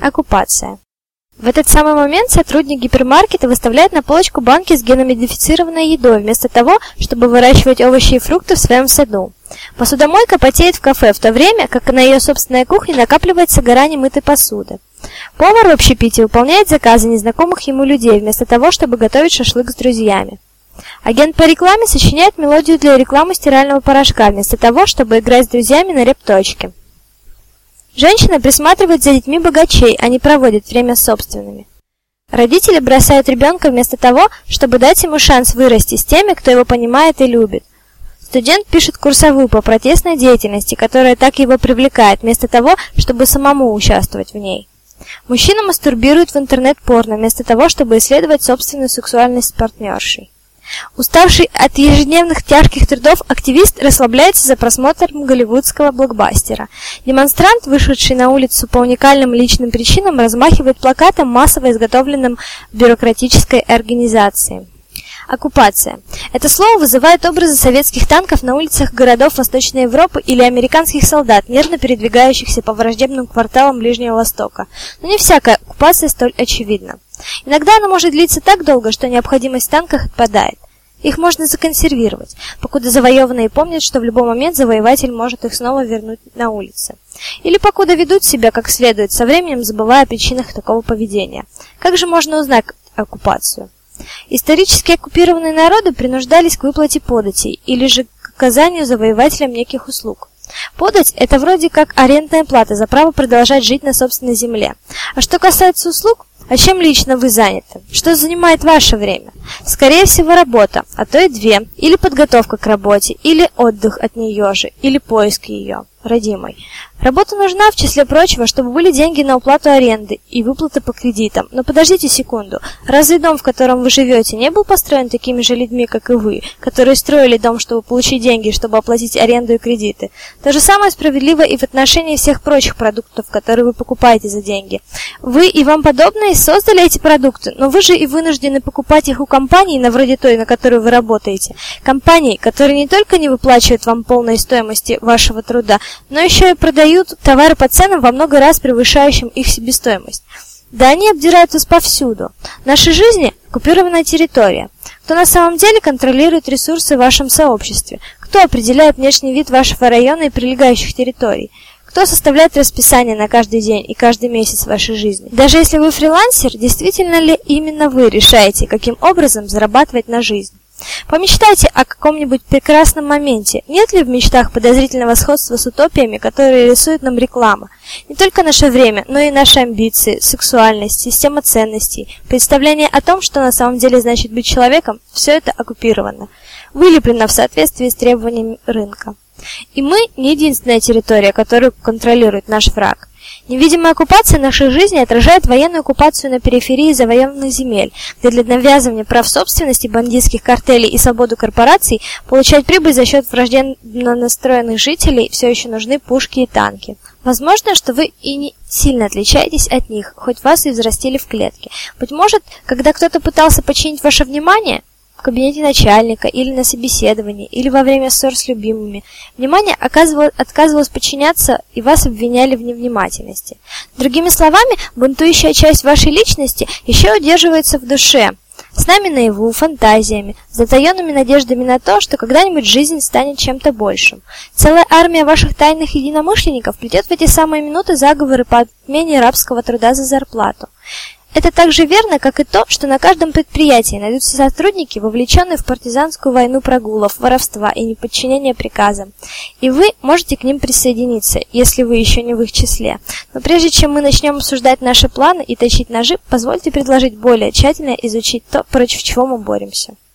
Оккупация. В этот самый момент сотрудник гипермаркета выставляет на полочку банки с геномодифицированной едой, вместо того, чтобы выращивать овощи и фрукты в своем саду. Посудомойка потеет в кафе, в то время как на ее собственной кухне накапливается гора немытой посуды. Повар в общепите выполняет заказы незнакомых ему людей, вместо того, чтобы готовить шашлык с друзьями. Агент по рекламе сочиняет мелодию для рекламы стирального порошка, вместо того, чтобы играть с друзьями на репточке. Женщина присматривает за детьми богачей, а не проводит время с собственными. Родители бросают ребенка вместо того, чтобы дать ему шанс вырасти с теми, кто его понимает и любит. Студент пишет курсовую по протестной деятельности, которая так его привлекает, вместо того, чтобы самому участвовать в ней. Мужчина мастурбирует в интернет-порно, вместо того, чтобы исследовать собственную сексуальность с партнершей. Уставший от ежедневных тяжких трудов активист расслабляется за просмотром голливудского блокбастера. Демонстрант, вышедший на улицу по уникальным личным причинам, размахивает плакатом, массово изготовленным бюрократической организацией. Оккупация. Это слово вызывает образы советских танков на улицах городов Восточной Европы или американских солдат, нервно передвигающихся по враждебным кварталам Ближнего Востока. Но не всякая оккупация столь очевидна. Иногда она может длиться так долго, что необходимость в танках отпадает. Их можно законсервировать, покуда завоеванные помнят, что в любой момент завоеватель может их снова вернуть на улицы. Или покуда ведут себя как следует, со временем забывая о причинах такого поведения. Как же можно узнать оккупацию? Исторически оккупированные народы принуждались к выплате податей или же к оказанию завоевателям неких услуг. Подать – это вроде как арендная плата за право продолжать жить на собственной земле. А что касается услуг, а чем лично вы заняты? Что занимает ваше время? Скорее всего, работа, а то и две. Или подготовка к работе, или отдых от нее же, или поиск ее, родимой. Работа нужна, в числе прочего, чтобы были деньги на уплату аренды и выплаты по кредитам. Но подождите секунду. Разве дом, в котором вы живете, не был построен такими же людьми, как и вы, которые строили дом, чтобы получить деньги, чтобы оплатить аренду и кредиты? То же самое справедливо и в отношении всех прочих продуктов, которые вы покупаете за деньги. Вы и вам подобные создали эти продукты, но вы же и вынуждены покупать их у компаний, на вроде той, на которую вы работаете. Компаний, которые не только не выплачивают вам полной стоимости вашего труда, но еще и продают товары по ценам во много раз превышающим их себестоимость. Да они обдирают вас повсюду. В нашей жизни оккупированная территория. Кто на самом деле контролирует ресурсы в вашем сообществе? Кто определяет внешний вид вашего района и прилегающих территорий? Кто составляет расписание на каждый день и каждый месяц вашей жизни? Даже если вы фрилансер, действительно ли именно вы решаете, каким образом зарабатывать на жизнь? Помечтайте о каком-нибудь прекрасном моменте. Нет ли в мечтах подозрительного сходства с утопиями, которые рисует нам реклама? Не только наше время, но и наши амбиции, сексуальность, система ценностей, представление о том, что на самом деле значит быть человеком, все это оккупировано, вылеплено в соответствии с требованиями рынка. И мы не единственная территория, которую контролирует наш враг. Невидимая оккупация нашей жизни отражает военную оккупацию на периферии завоеванных земель, где для навязывания прав собственности, бандитских картелей и свободу корпораций получать прибыль за счет враждебно настроенных жителей все еще нужны пушки и танки. Возможно, что вы и не сильно отличаетесь от них, хоть вас и взрастили в клетке. Быть может, когда кто-то пытался подчинить ваше внимание, в кабинете начальника, или на собеседовании, или во время ссор с любимыми, внимание отказывалось подчиняться, и вас обвиняли в невнимательности. Другими словами, бунтующая часть вашей личности еще удерживается в душе, с нами наяву, фантазиями, с затаенными надеждами на то, что когда-нибудь жизнь станет чем-то большим. Целая армия ваших тайных единомышленников плетет в эти самые минуты заговоры по отмене рабского труда за зарплату. Это так же верно, как и то, что на каждом предприятии найдутся сотрудники, вовлеченные в партизанскую войну прогулов, воровства и неподчинения приказам. И вы можете к ним присоединиться, если вы еще не в их числе. Но прежде чем мы начнем обсуждать наши планы и точить ножи, позвольте предложить более тщательно изучить то, против чего мы боремся.